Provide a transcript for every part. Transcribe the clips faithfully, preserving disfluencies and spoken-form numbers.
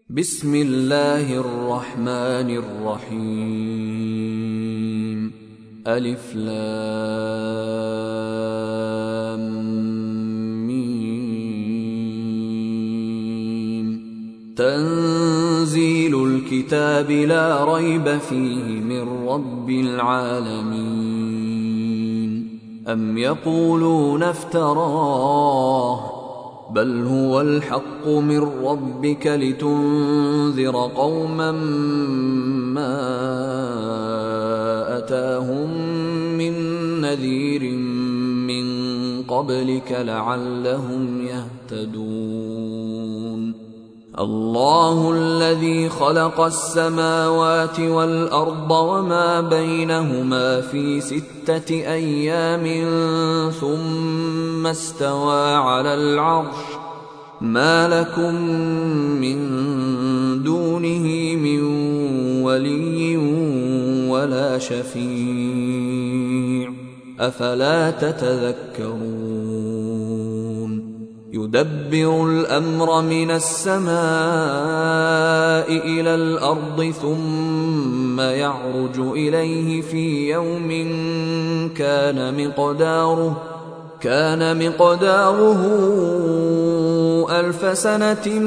بسم الله الرحمن الرحيم. ألف لام ميم. تنزيل الكتاب لا ريب فيه من رب العالمين. أم يقولون افتراه بل هو الحق من ربك لتنذر قوما ما أتاهم من نذير من قبلك لعلهم يهتدون. الله الذي خلق السماوات والأرض وما بينهما في ستة أيام ثم استوى على العرش ما لكم من دونه من ولي ولا شفيع أفلا تتذكرون. يدبر الأمر من السماء إلى الأرض ثم يعرج إليه في يوم كان مقداره كان مقداره ألف سنة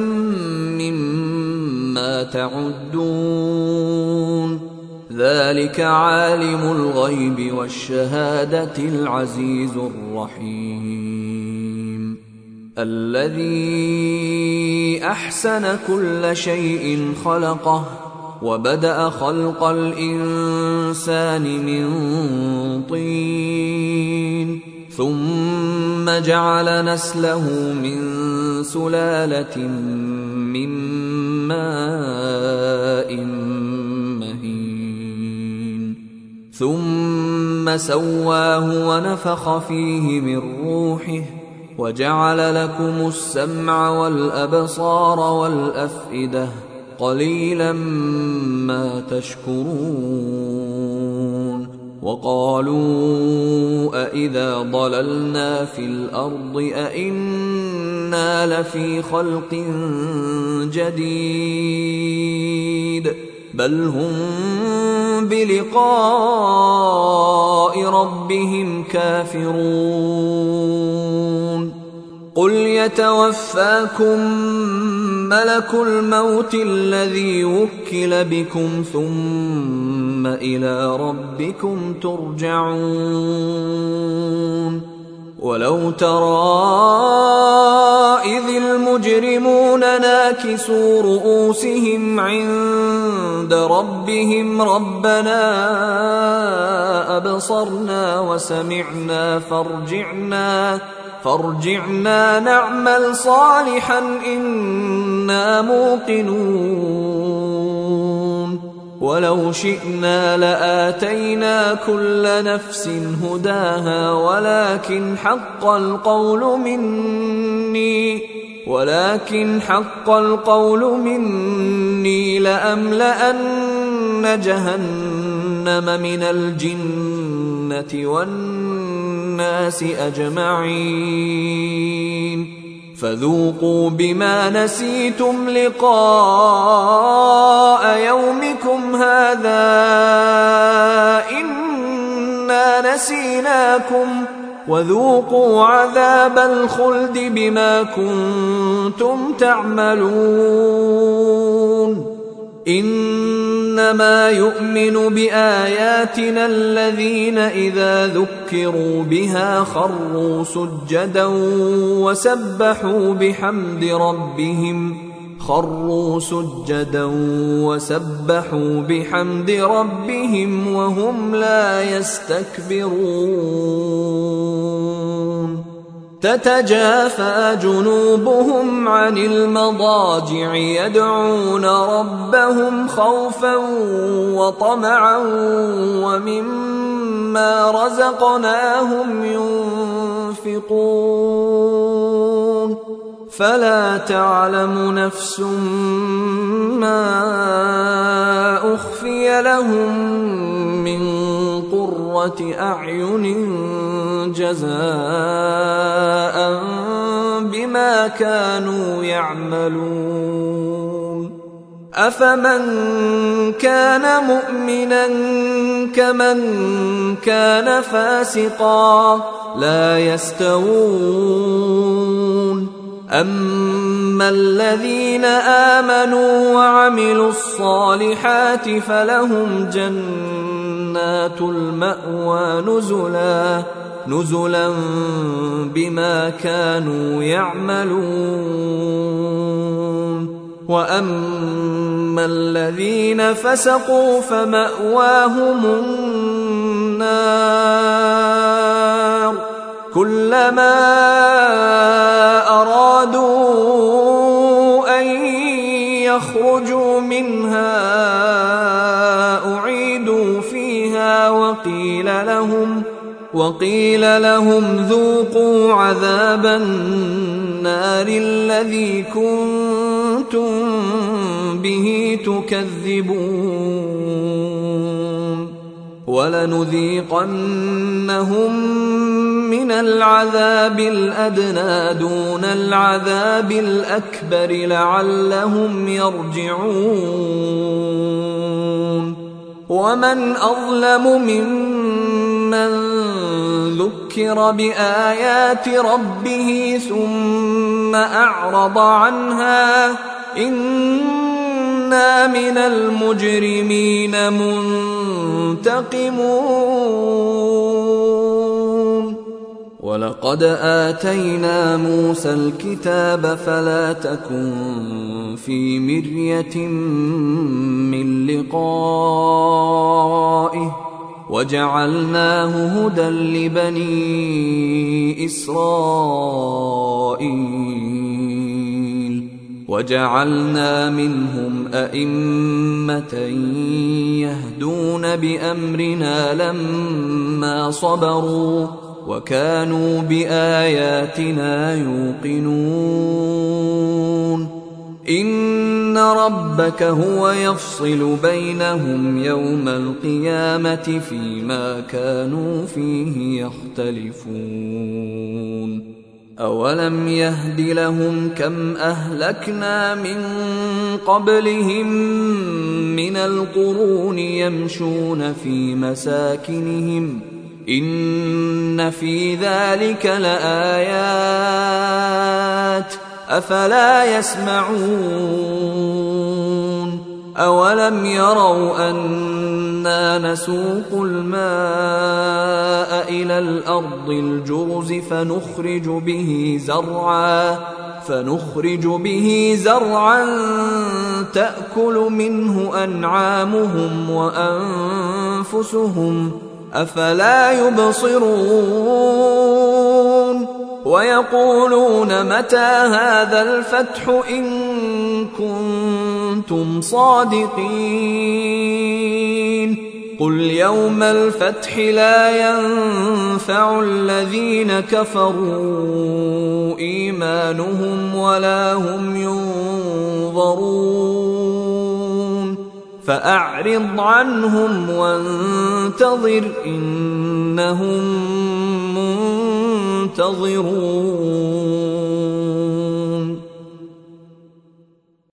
مما تعدون. ذلك عالم الغيب والشهادة العزيز الرحيم. الذي أحسن كل شيء خلقه وبدأ خلق الإنسان من طين ثم جعل نسله من سلالة من ماء مهين ثم سواه ونفخ فيه من روحه وجعل لكم السمع والأبصار والأفئدة قليلا ما تشكرون. وقالوا أإذا ضللنا في الأرض أإنا لفي خلق جديد بل هم بلقاء ربهم كافرون. قل يتوفاكم ملك الموت الذي وكل بكم ثم إلى ربكم ترجعون. ولو ترى إذ المجرمون ناكسوا رؤوسهم عند ربهم ربنا أبصرنا وسمعنا فارجعنا فارجعنا نعمل صالحا إنا موقنون. ولو شئنا لآتينا كل نفس هداها ولكن حق القول مني ولكن حق القول مني لأملأن جهنم من الجنة والناس أجمعين. فذوقوا بما نسيتم لقاء يومكم هذا إنا نسيناكم وذوقوا عذاب الخلد بما كنتم تعملون. إنما يؤمن بآياتنا الذين إذا ذكروا بها خروا سجدا وسبحوا بحمد ربهم خروا سجدا وسبحوا بحمد ربهم وهم لا يستكبرون. تتجافى جنوبهم عن المضاجع يدعون ربهم خوفا وطمعا ومما رزقناهم ينفقون. فلا تعلم نفس ما أخفي لهم من قرة أعين جزاء بما كانوا يعملون أفمن كان مؤمنا كمن كان فاسقا لا يستوون أما الذين آمنوا وعملوا الصالحات فلهم جنات المأوى نزلا نزلا بما كانوا يعملون وأما الذين فسقوا فمأواهم النار كلما أرادوا أن يخرجوا منها أعيدوا فيها وقيل لهم وقيل لهم ذوقوا عذاب النار الذي كنتم به تكذبون ولنذيقنهم من العذاب الأدنى دون العذاب الأكبر لعلهم يرجعون ومن أظلم ممن ذكر بآيات ربه ثم أعرض عنها إنا من المجرمين منتقمون ولقد آتينا موسى الكتاب فلا تكن في مرية من لقائه وجعلناه هدى لبني إسرائيل وجعلنا منهم أئمة يهدون بأمرنا لما صبروا وكانوا بآياتنا يوقنون إن ربك هو يفصل بينهم يوم القيامة فيما كانوا فيه يختلفون أولم يهد لهم كم أهلكنا من قبلهم من القرون يمشون في مساكنهم إن في ذلك لآيات أفلا يسمعون أولم يروا أنا نسوق الماء إلى الأرض الجرز فنخرج به زرعا فنخرج به زرعا تأكل منه أنعامهم وأنفسهم أفلا يبصرون ويقولون متى هذا الفتح إن كنتم صادقين قل يوم الفتح لا ينفع الذين كفروا إيمانهم ولا هم ينظرون فأعرض عنهم وانتظر إنهم منتظرون